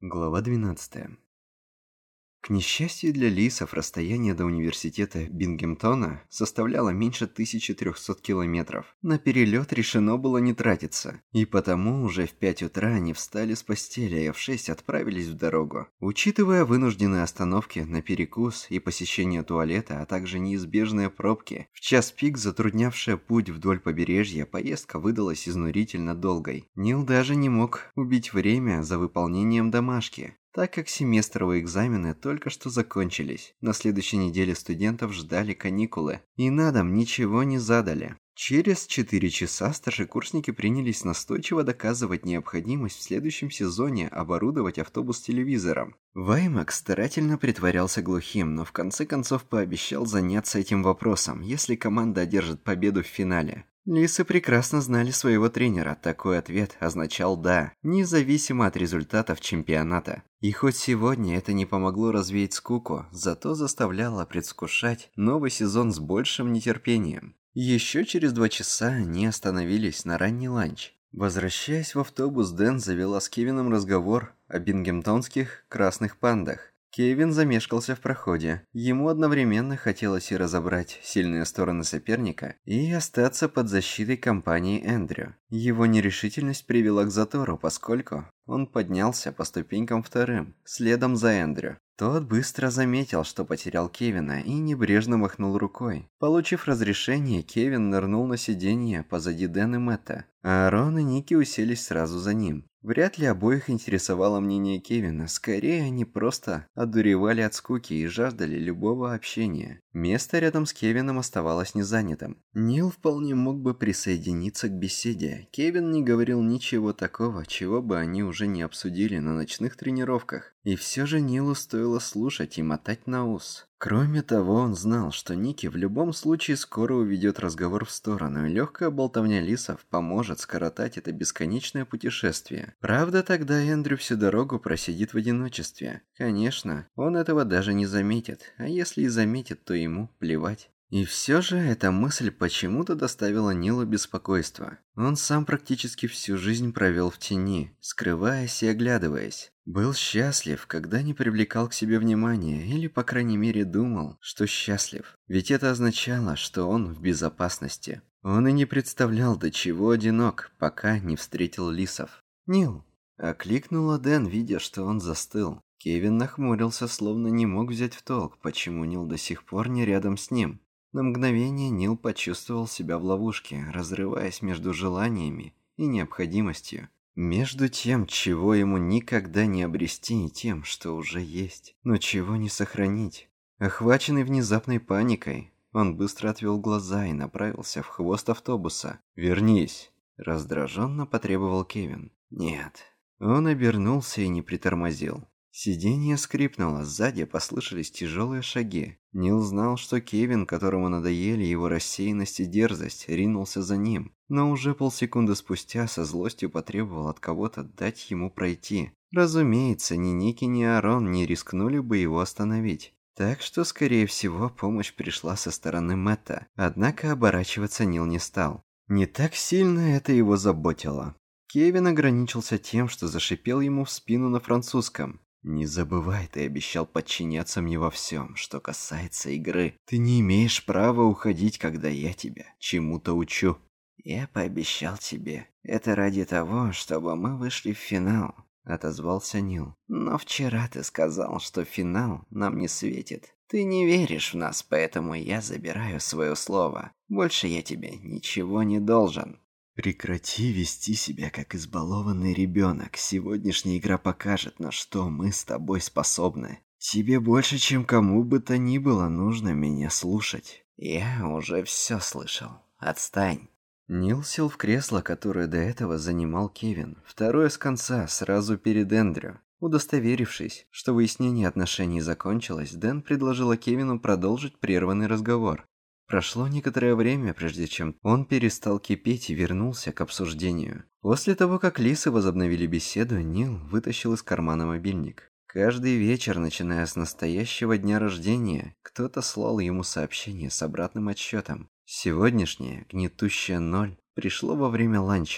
Глава 12. К несчастью для Лисов, расстояние до университета Бингемтона составляло меньше 1300 километров. На перелет решено было не тратиться, и потому уже в 5 утра они встали с постели, а в 6 отправились в дорогу. Учитывая вынужденные остановки на перекус и посещение туалета, а также неизбежные пробки, в час пик, затруднявшие путь вдоль побережья, поездка выдалась изнурительно долгой. Нил даже не мог убить время за выполнением домашки, так как семестровые экзамены только что закончились. На следующей неделе студентов ждали каникулы, и на дом ничего не задали. Через 4 часа старшекурсники принялись настойчиво доказывать необходимость в следующем сезоне оборудовать автобус телевизором. Ваймак старательно притворялся глухим, но в конце концов пообещал заняться этим вопросом, если команда одержит победу в финале. Лисы прекрасно знали своего тренера, такой ответ означал «да», независимо от результатов чемпионата. И хоть сегодня это не помогло развеять скуку, зато заставляло предвкушать новый сезон с большим нетерпением. Еще через 2 часа они остановились на ранний ланч. Возвращаясь в автобус, Дэн завела с Кевином разговор о бингемтонских красных пандах. Кевин замешкался в проходе. Ему одновременно хотелось и разобрать сильные стороны соперника, и остаться под защитой компании Эндрю. Его нерешительность привела к затору, поскольку он поднялся по ступенькам вторым, следом за Эндрю. Тот быстро заметил, что потерял Кевина, и небрежно махнул рукой. Получив разрешение, Кевин нырнул на сиденье позади Дэн и Мэтта, а Аарон и Ники уселись сразу за ним. Вряд ли обоих интересовало мнение Кевина, скорее они просто одуревали от скуки и жаждали любого общения. Место рядом с Кевином оставалось незанятым. Нил вполне мог бы присоединиться к беседе. Кевин не говорил ничего такого, чего бы они уже не обсудили на ночных тренировках. И все же Нилу стоило слушать и мотать на ус. Кроме того, он знал, что Ники в любом случае скоро уведет разговор в сторону, и легкая болтовня Лисов поможет скоротать это бесконечное путешествие. Правда, тогда Эндрю всю дорогу просидит в одиночестве. Конечно, он этого даже не заметит, а если и заметит, то ему плевать. И все же эта мысль почему-то доставила Нилу беспокойство. Он сам практически всю жизнь провел в тени, скрываясь и оглядываясь. Был счастлив, когда не привлекал к себе внимания, или, по крайней мере, думал, что счастлив. Ведь это означало, что он в безопасности. Он и не представлял, до чего одинок, пока не встретил Лисов. «Нил!» – окликнула Дэн, видя, что он застыл. Кевин нахмурился, словно не мог взять в толк, почему Нил до сих пор не рядом с ним. На мгновение Нил почувствовал себя в ловушке, разрываясь между желаниями и необходимостью. Между тем, чего ему никогда не обрести, и тем, что уже есть, но чего не сохранить. Охваченный внезапной паникой, он быстро отвел глаза и направился в хвост автобуса. «Вернись!» – раздраженно потребовал Кевин. «Нет». Он обернулся и не притормозил. Сиденье скрипнуло, сзади послышались тяжелые шаги. Нил знал, что Кевин, которому надоели его рассеянность и дерзость, ринулся за ним, но уже полсекунды спустя со злостью потребовал от кого-то дать ему пройти. Разумеется, ни Ники, ни Аарон не рискнули бы его остановить. Так что, скорее всего, помощь пришла со стороны Мэтта, однако оборачиваться Нил не стал. Не так сильно это его заботило. Кевин ограничился тем, что зашипел ему в спину на французском. «Не забывай, ты обещал подчиняться мне во всем, что касается игры. Ты не имеешь права уходить, когда я тебя чему-то учу». «Я пообещал тебе. Это ради того, чтобы мы вышли в финал», — отозвался Нил. «Но вчера ты сказал, что финал нам не светит. Ты не веришь в нас, поэтому я забираю свое слово. Больше я тебе ничего не должен». «Прекрати вести себя как избалованный ребенок. Сегодняшняя игра покажет, на что мы с тобой способны. Тебе больше, чем кому бы то ни было, нужно меня слушать». «Я уже все слышал. Отстань». Нил сел в кресло, которое до этого занимал Кевин. Второе с конца, сразу перед Эндрю. Удостоверившись, что выяснение отношений закончилось, Дэн предложила Кевину продолжить прерванный разговор. Прошло некоторое время, прежде чем он перестал кипеть и вернулся к обсуждению. После того, как Лисы возобновили беседу, Нил вытащил из кармана мобильник. Каждый вечер, начиная с настоящего дня рождения, кто-то слал ему сообщение с обратным отсчетом. Сегодняшнее, гнетущее 0, пришло во время ланча.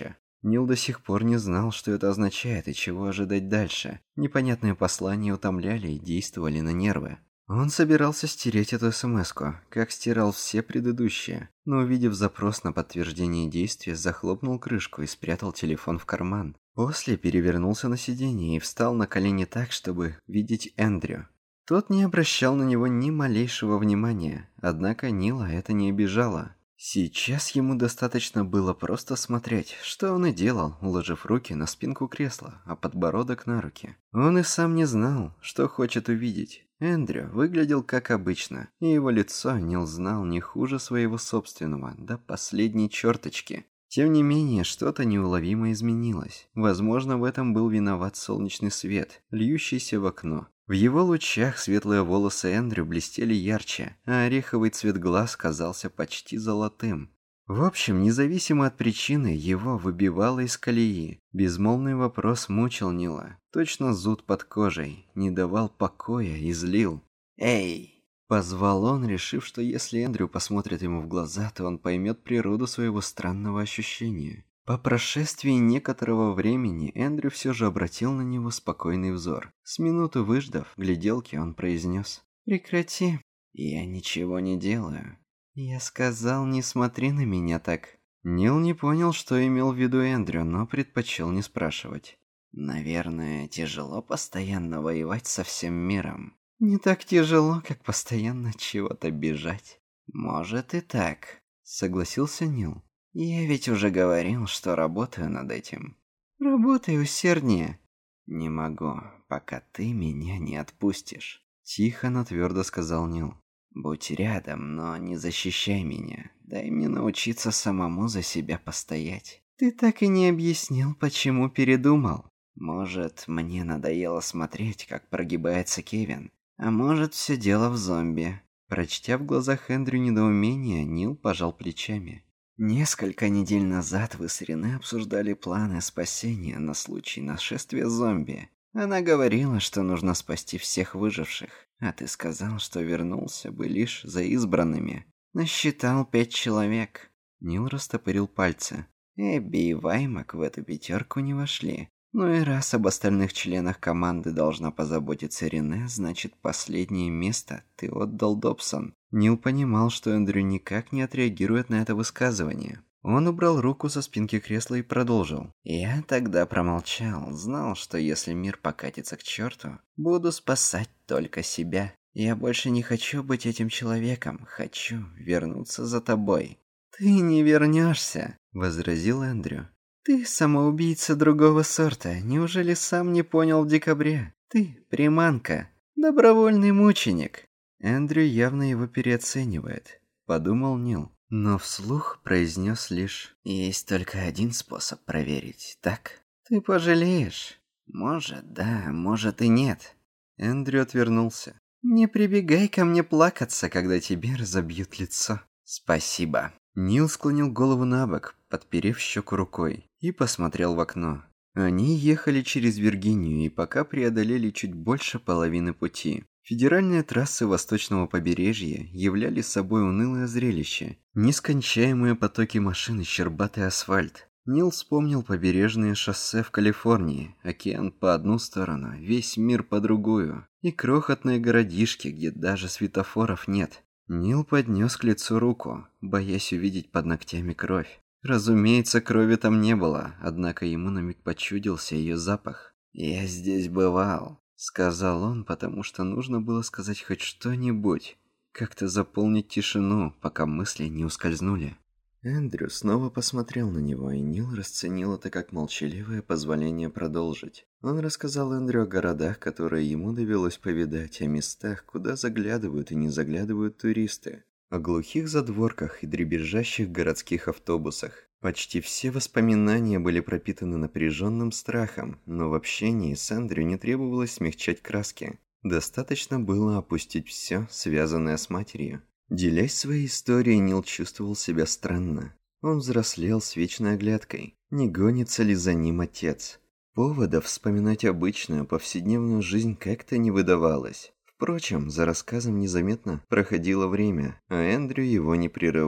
Нил до сих пор не знал, что это означает и чего ожидать дальше. Непонятные послания утомляли и действовали на нервы. Он собирался стереть эту смс-ку, как стирал все предыдущие, но, увидев запрос на подтверждение действия, захлопнул крышку и спрятал телефон в карман. После перевернулся на сиденье и встал на колени так, чтобы видеть Эндрю. Тот не обращал на него ни малейшего внимания, однако Нила это не обижало. Сейчас ему достаточно было просто смотреть, что он и делал, уложив руки на спинку кресла, а подбородок на руки. Он и сам не знал, что хочет увидеть. Эндрю выглядел как обычно, и его лицо Нил знал не хуже своего собственного, до последней черточки. Тем не менее, что-то неуловимо изменилось. Возможно, в этом был виноват солнечный свет, льющийся в окно. В его лучах светлые волосы Эндрю блестели ярче, а ореховый цвет глаз казался почти золотым. В общем, независимо от причины, его выбивало из колеи. Безмолвный вопрос мучил Нила. Точно зуд под кожей, не давал покоя и злил. «Эй!» Позвал он, решив, что если Эндрю посмотрит ему в глаза, то он поймет природу своего странного ощущения. По прошествии некоторого времени Эндрю все же обратил на него спокойный взор. С минуту выждав гляделки, он произнес: «Прекрати, я ничего не делаю». «Я сказал, не смотри на меня так». Нил не понял, что имел в виду Эндрю, но предпочел не спрашивать. «Наверное, тяжело постоянно воевать со всем миром». «Не так тяжело, как постоянно чего-то бежать». «Может и так», — согласился Нил. «Я ведь уже говорил, что работаю над этим». «Работай усерднее». «Не могу, пока ты меня не отпустишь», — тихо, но твердо сказал Нил. «Будь рядом, но не защищай меня. Дай мне научиться самому за себя постоять». «Ты так и не объяснил, почему передумал». «Может, мне надоело смотреть, как прогибается Кевин. А может, все дело в зомби». Прочтя в глазах Эндрю недоумение, Нил пожал плечами. «Несколько недель назад вы с Рене обсуждали планы спасения на случай нашествия зомби. Она говорила, что нужно спасти всех выживших, а ты сказал, что вернулся бы лишь за избранными. Насчитал 5 человек». Нил растопырил пальцы. Эбби и Ваймак в эту пятерку не вошли. Ну и раз об остальных членах команды должна позаботиться Рене, значит, последнее место ты отдал Добсон. Нил понимал, что Эндрю никак не отреагирует на это высказывание. Он убрал руку со спинки кресла и продолжил. «Я тогда промолчал, знал, что если мир покатится к черту, буду спасать только себя. Я больше не хочу быть этим человеком, хочу вернуться за тобой». «Ты не вернешься», — возразил Эндрю. «Ты самоубийца другого сорта, неужели сам не понял в декабре? Ты приманка, добровольный мученик». Эндрю явно его переоценивает, подумал Нил, но вслух произнес лишь: «Есть только один способ проверить, так? Ты пожалеешь? Может, да, может и нет». Эндрю отвернулся. «Не прибегай ко мне плакаться, когда тебе разобьют лицо». «Спасибо». Нил склонил голову набок, подперев щеку рукой, и посмотрел в окно. Они ехали через Виргинию и пока преодолели чуть больше половины пути. Федеральные трассы восточного побережья являли собой унылое зрелище. Нескончаемые потоки машин и щербатый асфальт. Нил вспомнил побережные шоссе в Калифорнии, океан по одну сторону, весь мир по другую, и крохотные городишки, где даже светофоров нет. Нил поднес к лицу руку, боясь увидеть под ногтями кровь. Разумеется, крови там не было, однако ему на миг почудился ее запах. «Я здесь бывал», — сказал он, потому что нужно было сказать хоть что-нибудь, как-то заполнить тишину, пока мысли не ускользнули. Эндрю снова посмотрел на него, и Нил расценил это как молчаливое позволение продолжить. Он рассказал Эндрю о городах, которые ему довелось повидать, о местах, куда заглядывают и не заглядывают туристы, о глухих задворках и дребезжащих городских автобусах. Почти все воспоминания были пропитаны напряженным страхом, но в общении с Эндрю не требовалось смягчать краски. Достаточно было опустить все, связанное с матерью. Делясь своей историей, Нил чувствовал себя странно. Он взрослел с вечной оглядкой. Не гонится ли за ним отец? Поводов вспоминать обычную, повседневную жизнь как-то не выдавалось. Впрочем, за рассказом незаметно проходило время, а Эндрю его не прерывал.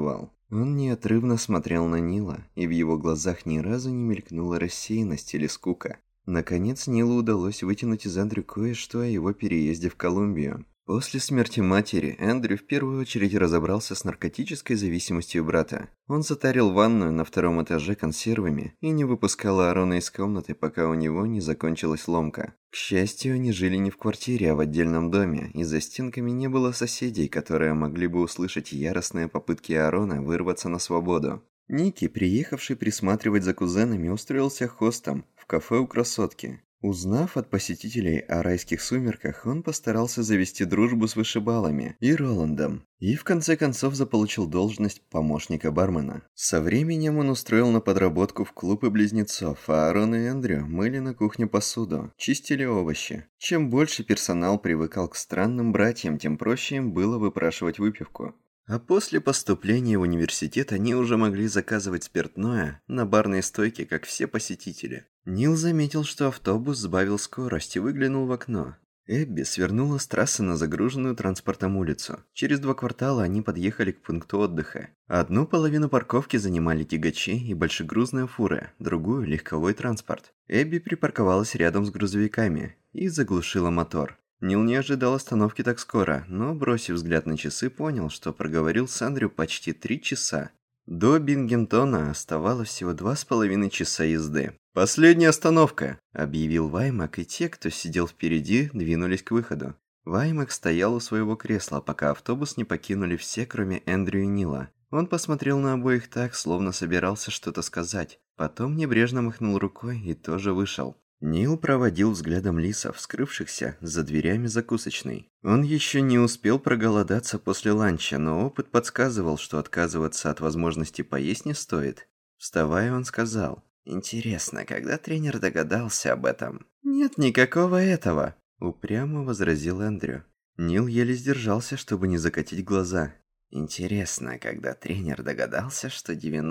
Он неотрывно смотрел на Нила, и в его глазах ни разу не мелькнула рассеянность или скука. Наконец Нилу удалось вытянуть из Эндрю кое-что о его переезде в Колумбию. После смерти матери Эндрю в первую очередь разобрался с наркотической зависимостью брата. Он затарил ванную на втором этаже консервами и не выпускал Аарона из комнаты, пока у него не закончилась ломка. К счастью, они жили не в квартире, а в отдельном доме, и за стенками не было соседей, которые могли бы услышать яростные попытки Аарона вырваться на свободу. Ники, приехавший присматривать за кузенами, устроился хостом в кафе у красотки. Узнав от посетителей о райских сумерках, он постарался завести дружбу с вышибалами и Роландом, и в конце концов заполучил должность помощника бармена. Со временем он устроил на подработку в клубы близнецов, а Аарон и Эндрю мыли на кухне посуду, чистили овощи. Чем больше персонал привыкал к странным братьям, тем проще им было выпрашивать выпивку. А после поступления в университет они уже могли заказывать спиртное на барной стойке, как все посетители. Нил заметил, что автобус сбавил скорость и выглянул в окно. Эбби свернула с трассы на загруженную транспортом улицу. Через 2 квартала они подъехали к пункту отдыха. Одну половину парковки занимали тягачи и большегрузные фуры, другую – легковой транспорт. Эбби припарковалась рядом с грузовиками и заглушила мотор. Нил не ожидал остановки так скоро, но, бросив взгляд на часы, понял, что проговорил с Эндрю почти 3 часа. До Бингемтона оставалось всего 2,5 часа езды. «Последняя остановка!» – объявил Ваймак, и те, кто сидел впереди, двинулись к выходу. Ваймак стоял у своего кресла, пока автобус не покинули все, кроме Эндрю и Нила. Он посмотрел на обоих так, словно собирался что-то сказать. Потом небрежно махнул рукой и тоже вышел. Нил проводил взглядом лисов, скрывшихся за дверями закусочной. Он еще не успел проголодаться после ланча, но опыт подсказывал, что отказываться от возможности поесть не стоит. Вставая, он сказал: «Интересно, когда тренер догадался об этом?» «Нет никакого этого», — упрямо возразил Эндрю. Нил еле сдержался, чтобы не закатить глаза. «Интересно, когда тренер догадался, что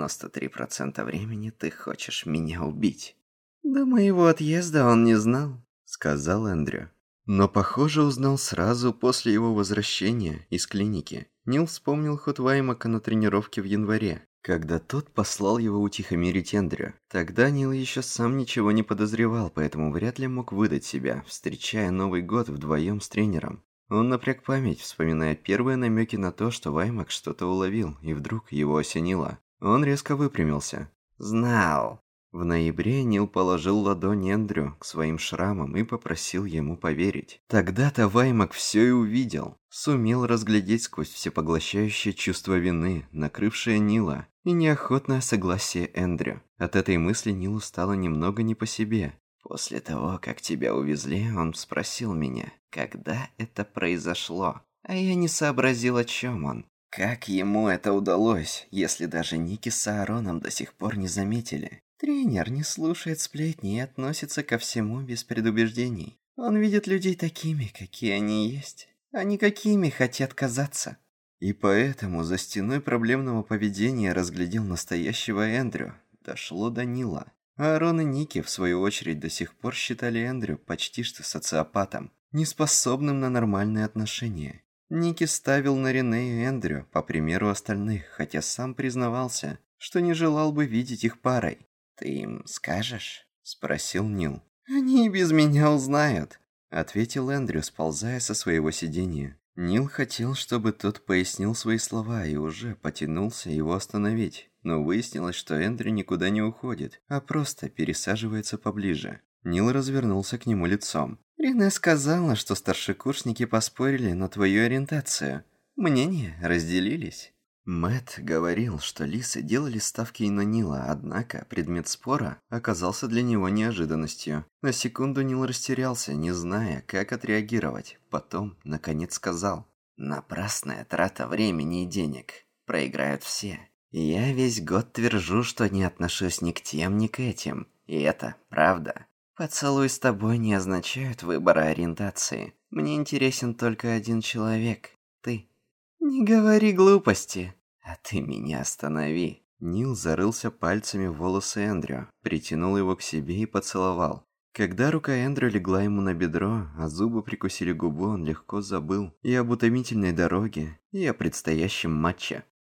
93% времени ты хочешь меня убить?» «До моего отъезда он не знал», — сказал Эндрю. Но, похоже, узнал сразу после его возвращения из клиники. Нил вспомнил ход Ваймака на тренировке в январе, когда тот послал его утихомирить Эндрю. Тогда Нил еще сам ничего не подозревал, поэтому вряд ли мог выдать себя, встречая Новый год вдвоем с тренером. Он напряг память, вспоминая первые намеки на то, что Ваймак что-то уловил, и вдруг его осенило. Он резко выпрямился. «Знал». В ноябре Нил положил ладонь Эндрю к своим шрамам и попросил ему поверить. Тогда-то Ваймак все и увидел. Сумел разглядеть сквозь всепоглощающее чувство вины, накрывшее Нила, и неохотное согласие Эндрю. От этой мысли Нилу стало немного не по себе. «После того, как тебя увезли, он спросил меня, когда это произошло, а я не сообразил, о чем он. Как ему это удалось, если даже Ники с Аароном до сих пор не заметили?» Тренер не слушает сплетни и относится ко всему без предубеждений. Он видит людей такими, какие они есть, а не какими хотят казаться. И поэтому за стеной проблемного поведения разглядел настоящего Эндрю. Дошло до Нила. Аарон и Ники, в свою очередь, до сих пор считали Эндрю почти что социопатом, неспособным на нормальные отношения. Ники ставил на Рене и Эндрю, по примеру остальных, хотя сам признавался, что не желал бы видеть их парой. «Ты им скажешь?» – спросил Нил. «Они и без меня узнают», – ответил Эндрю, сползая со своего сиденья. Нил хотел, чтобы тот пояснил свои слова и уже потянулся его остановить, но выяснилось, что Эндрю никуда не уходит, а просто пересаживается поближе. Нил развернулся к нему лицом. «Рене сказала, что старшекурсники поспорили на твою ориентацию. Мнения разделились». Мэтт говорил, что лисы делали ставки и на Нила, однако предмет спора оказался для него неожиданностью. На секунду Нил растерялся, не зная, как отреагировать. Потом, наконец, сказал: «Напрасная трата времени и денег. Проиграют все. Я весь год твержу, что не отношусь ни к тем, ни к этим. И это правда. Поцелуй с тобой не означает выбора ориентации. Мне интересен только один человек – ты». «Не говори глупости, а ты меня останови». Нил зарылся пальцами в волосы Эндрю, притянул его к себе и поцеловал. Когда рука Эндрю легла ему на бедро, а зубы прикусили губу, он легко забыл и об утомительной дороге, и о предстоящем матче.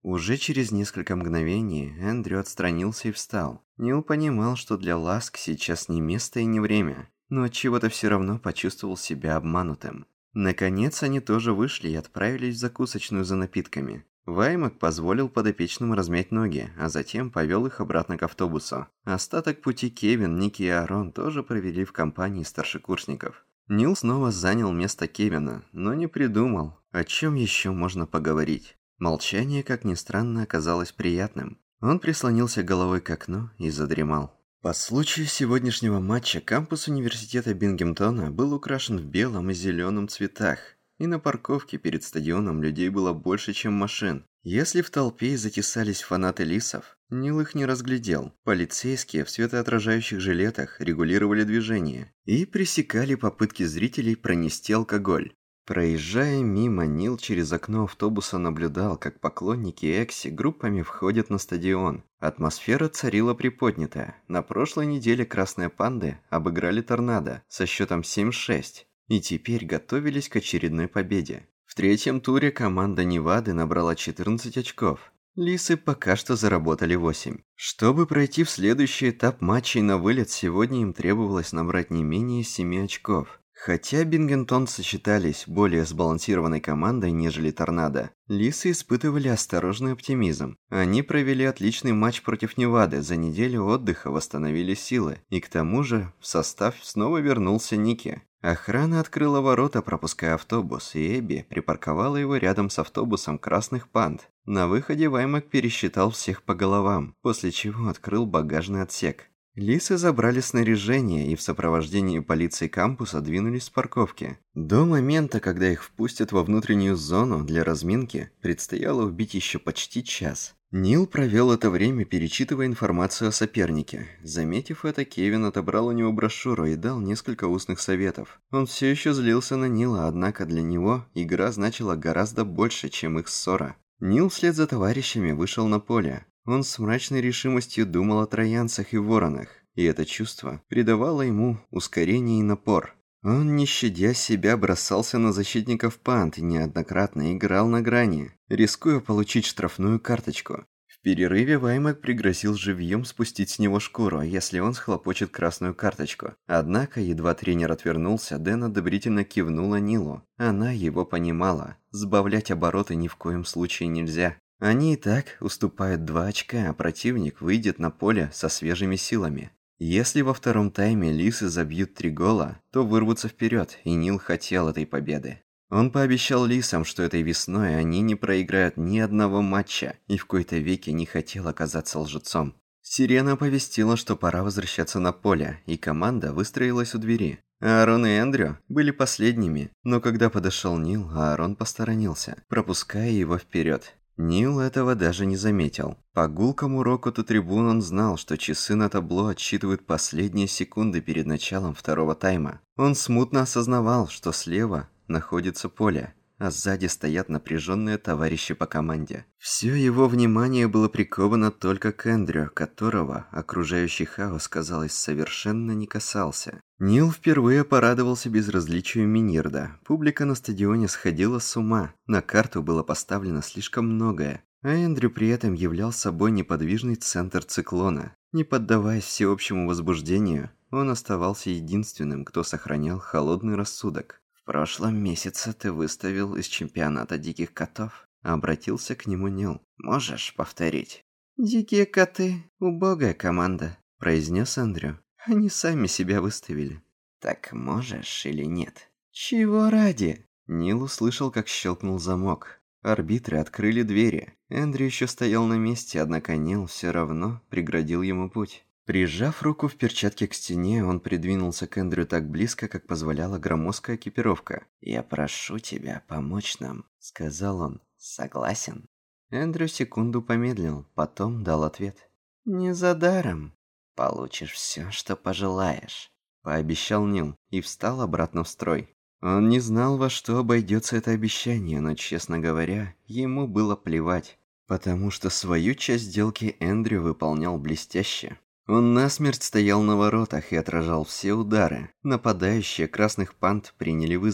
Уже через несколько мгновений Эндрю отстранился и встал. Нил понимал, что для ласк сейчас не место и не время, но отчего-то все равно почувствовал себя обманутым. Наконец они тоже вышли и отправились в закусочную за напитками. Ваймак позволил подопечным размять ноги, а затем повел их обратно к автобусу. Остаток пути Кевин, Ники и Аарон тоже провели в компании старшекурсников. Нил снова занял место Кевина, но не придумал, о чем еще можно поговорить. Молчание, как ни странно, оказалось приятным. Он прислонился головой к окну и задремал. По случаю сегодняшнего матча кампус университета Бингемтона был украшен в белом и зеленом цветах, и на парковке перед стадионом людей было больше, чем машин. Если в толпе затесались фанаты Лисов, Нил их не разглядел. Полицейские в светоотражающих жилетах регулировали движение и пресекали попытки зрителей пронести алкоголь. Проезжая мимо, Нил через окно автобуса наблюдал, как поклонники Экси группами входят на стадион. Атмосфера царила приподнятая. На прошлой неделе красные панды обыграли торнадо со счетом 7-6 и теперь готовились к очередной победе. В третьем туре команда Невады набрала 14 очков. Лисы пока что заработали 8. Чтобы пройти в следующий этап матчей на вылет, сегодня им требовалось набрать не менее 7 очков. Хотя бингемтонцы считались более сбалансированной командой, нежели торнадо, Лисы испытывали осторожный оптимизм. Они провели отличный матч против Невады, за неделю отдыха восстановили силы, и к тому же в состав снова вернулся Ники. Охрана открыла ворота, пропуская автобус, и Эбби припарковала его рядом с автобусом красных панд. На выходе Ваймак пересчитал всех по головам, после чего открыл багажный отсек. Лисы забрали снаряжение и в сопровождении полиции кампуса двинулись с парковки. До момента, когда их впустят во внутреннюю зону для разминки, предстояло убить еще почти час. Нил провел это время, перечитывая информацию о сопернике. Заметив это, Кевин отобрал у него брошюру и дал несколько устных советов. Он все еще злился на Нила, однако для него игра значила гораздо больше, чем их ссора. Нил вслед за товарищами вышел на поле. Он с мрачной решимостью думал о троянцах и воронах, и это чувство придавало ему ускорение и напор. Он, не щадя себя, бросался на защитников пант и неоднократно играл на грани, рискуя получить штрафную карточку. В перерыве Ваймак пригрозил живьем спустить с него шкуру, если он схлопочет красную карточку. Однако, едва тренер отвернулся, Дэн одобрительно кивнула Нилу. Она его понимала. Сбавлять обороты ни в коем случае нельзя. Они и так уступают 2 очка, а противник выйдет на поле со свежими силами. Если во втором тайме Лисы забьют 3 гола, то вырвутся вперед, и Нил хотел этой победы. Он пообещал Лисам, что этой весной они не проиграют ни одного матча, и в кои-то веки не хотел оказаться лжецом. Сирена оповестила, что пора возвращаться на поле, и команда выстроилась у двери. Аарон и Эндрю были последними, но когда подошел Нил, Аарон посторонился, пропуская его вперед. Нил этого даже не заметил. По гулкому рокоту трибун он знал, что часы на табло отсчитывают последние секунды перед началом второго тайма. Он смутно осознавал, что слева находится поле, а сзади стоят напряженные товарищи по команде. Все его внимание было приковано только к Эндрю, которого окружающий хаос, казалось, совершенно не касался. Нил впервые порадовался безразличию Минирда. Публика на стадионе сходила с ума, на карту было поставлено слишком многое, а Эндрю при этом являл собой неподвижный центр циклона. Не поддаваясь всеобщему возбуждению, он оставался единственным, кто сохранял холодный рассудок. «В прошлом месяце ты выставил из чемпионата диких котов», — обратился к нему Нил. «Можешь повторить?» «Дикие коты — убогая команда», — произнес Эндрю. «Они сами себя выставили». «Так можешь или нет?» «Чего ради?» Нил услышал, как щелкнул замок. Арбитры открыли двери. Эндрю еще стоял на месте, однако Нил все равно преградил ему путь. Прижав руку в перчатке к стене, он придвинулся к Эндрю так близко, как позволяла громоздкая экипировка. «Я прошу тебя помочь нам», — сказал он. «Согласен?» Эндрю секунду помедлил, потом дал ответ. «Не за даром. Получишь все, что пожелаешь», — пообещал Нил и встал обратно в строй. Он не знал, во что обойдется это обещание, но, честно говоря, ему было плевать, потому что свою часть сделки Эндрю выполнял блестяще. Он насмерть стоял на воротах и отражал все удары. Нападающие красных пант приняли вызов.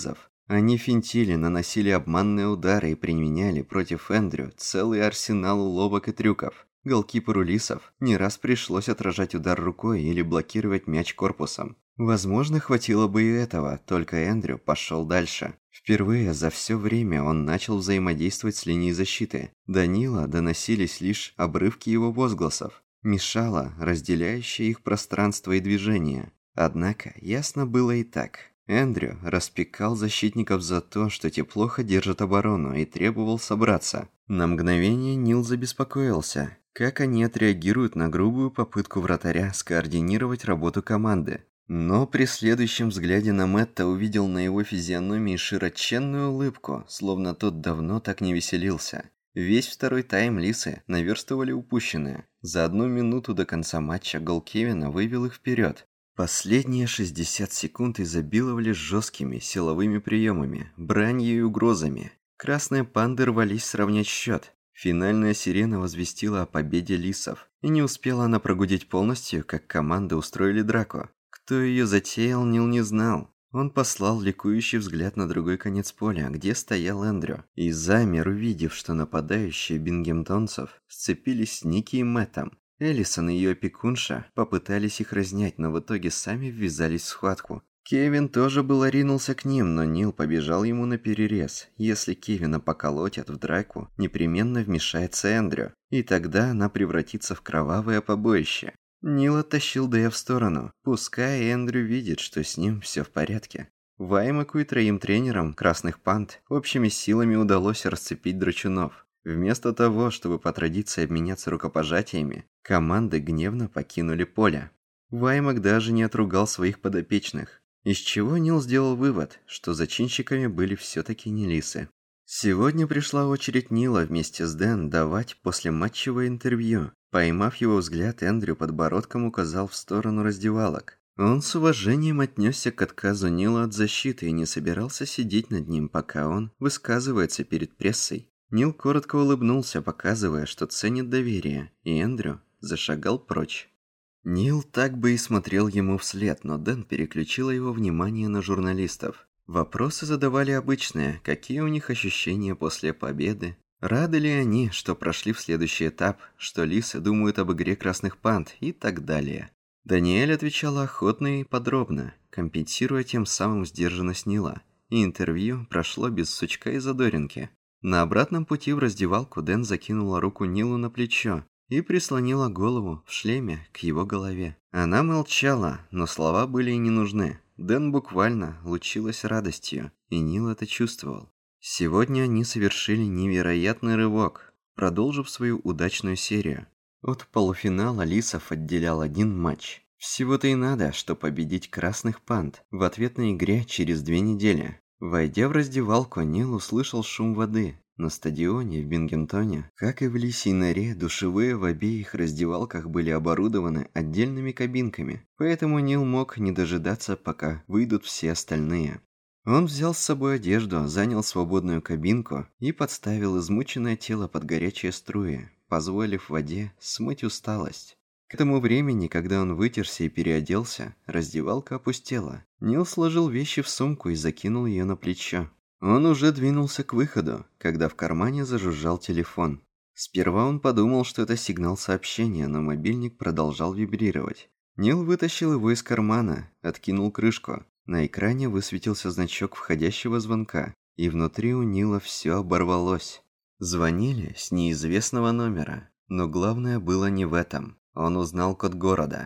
Они финтили, наносили обманные удары и применяли против Эндрю целый арсенал уловок и трюков. Голкиперу лисов не раз пришлось отражать удар рукой или блокировать мяч корпусом. Возможно, хватило бы и этого, только Эндрю пошел дальше. Впервые за все время он начал взаимодействовать с линией защиты. До Нила доносились лишь обрывки его возгласов. Мешало разделяющее их пространство и движение. Однако ясно было и так. Эндрю распекал защитников за то, что те плохо держат оборону, и требовал собраться. На мгновение Нил забеспокоился, как они отреагируют на грубую попытку вратаря скоординировать работу команды. Но при следующем взгляде на Мэтта увидел на его физиономии широченную улыбку, словно тот давно так не веселился. Весь второй тайм лисы наверстывали упущенное. За 1 минуту до конца матча гол Кевина вывел их вперед. Последние 60 секунд изобиловали жесткими силовыми приемами, бранью и угрозами. Красные панды рвались сравнять счет. Финальная сирена возвестила о победе лисов. И не успела она прогудеть полностью, как команды устроили драку. Кто ее затеял, Нил не знал. Он послал ликующий взгляд на другой конец поля, где стоял Эндрю, и замер, увидев, что нападающие бингемтонцев сцепились с Ники и Мэттом. Элисон и ее опекунша попытались их разнять, но в итоге сами ввязались в схватку. Кевин тоже было ринулся к ним, но Нил побежал ему наперерез. Если Кевина поколотят в драку, непременно вмешается Эндрю, и тогда она превратится в кровавое побоище. Нил оттащил Дэя в сторону, пускай Эндрю видит, что с ним все в порядке. Ваймаку и 3 тренерам красных панд общими силами удалось расцепить драчунов. Вместо того, чтобы по традиции обменяться рукопожатиями, команды гневно покинули поле. Ваймак даже не отругал своих подопечных, из чего Нил сделал вывод, что зачинщиками были все-таки не лисы. Сегодня пришла очередь Нила вместе с Дэн давать послематчевое интервью. Поймав его взгляд, Эндрю подбородком указал в сторону раздевалок. Он с уважением отнесся к отказу Нила от защиты и не собирался сидеть над ним, пока он высказывается перед прессой. Нил коротко улыбнулся, показывая, что ценит доверие, и Эндрю зашагал прочь. Нил так бы и смотрел ему вслед, но Дэн переключила его внимание на журналистов. Вопросы задавали обычные, какие у них ощущения после победы. Рады ли они, что прошли в следующий этап, что лисы думают об игре красных панд и так далее. Даниэль отвечала охотно и подробно, компенсируя тем самым сдержанность Нила, и интервью прошло без сучка и задоринки. На обратном пути в раздевалку Дэн закинула руку Нилу на плечо и прислонила голову в шлеме к его голове. Она молчала, но слова были и не нужны. Дэн буквально лучилась радостью, и Нил это чувствовал. Сегодня они совершили невероятный рывок, продолжив свою удачную серию. От полуфинала лисов отделял 1 матч. Всего-то и надо, что победить красных панд в ответной игре через 2 недели. Войдя в раздевалку, Нил услышал шум воды. На стадионе в Бингемтоне, как и в Лисьей норе, душевые в обеих раздевалках были оборудованы отдельными кабинками, поэтому Нил мог не дожидаться, пока выйдут все остальные. Он взял с собой одежду, занял свободную кабинку и подставил измученное тело под горячие струи, позволив воде смыть усталость. К тому времени, когда он вытерся и переоделся, раздевалка опустела. Нил сложил вещи в сумку и закинул ее на плечо. Он уже двинулся к выходу, когда в кармане зажужжал телефон. Сперва он подумал, что это сигнал сообщения, но мобильник продолжал вибрировать. Нил вытащил его из кармана, откинул крышку. На экране высветился значок входящего звонка, и внутри у Нила все оборвалось. Звонили с неизвестного номера, но главное было не в этом. Он узнал код города.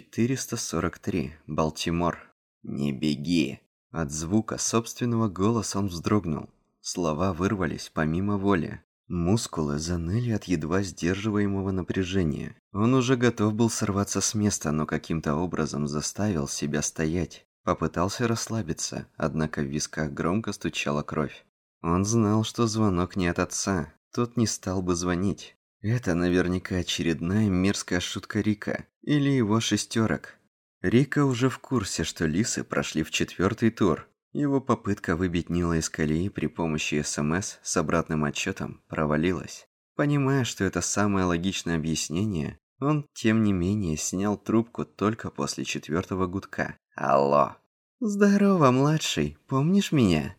443, Балтимор. «Не беги!» От звука собственного голоса он вздрогнул. Слова вырвались помимо воли. Мускулы заныли от едва сдерживаемого напряжения. Он уже готов был сорваться с места, но каким-то образом заставил себя стоять. Попытался расслабиться, однако в висках громко стучала кровь. Он знал, что звонок не от отца. Тот не стал бы звонить. Это наверняка очередная мерзкая шутка Рика или его шестерок. Рика уже в курсе, что лисы прошли в 4-й тур. Его попытка выбить Нила из колеи при помощи СМС с обратным отчетом провалилась. Понимая, что это самое логичное объяснение, он, тем не менее, снял трубку только после 4-го гудка. «Алло!» «Здорово, младший, помнишь меня?»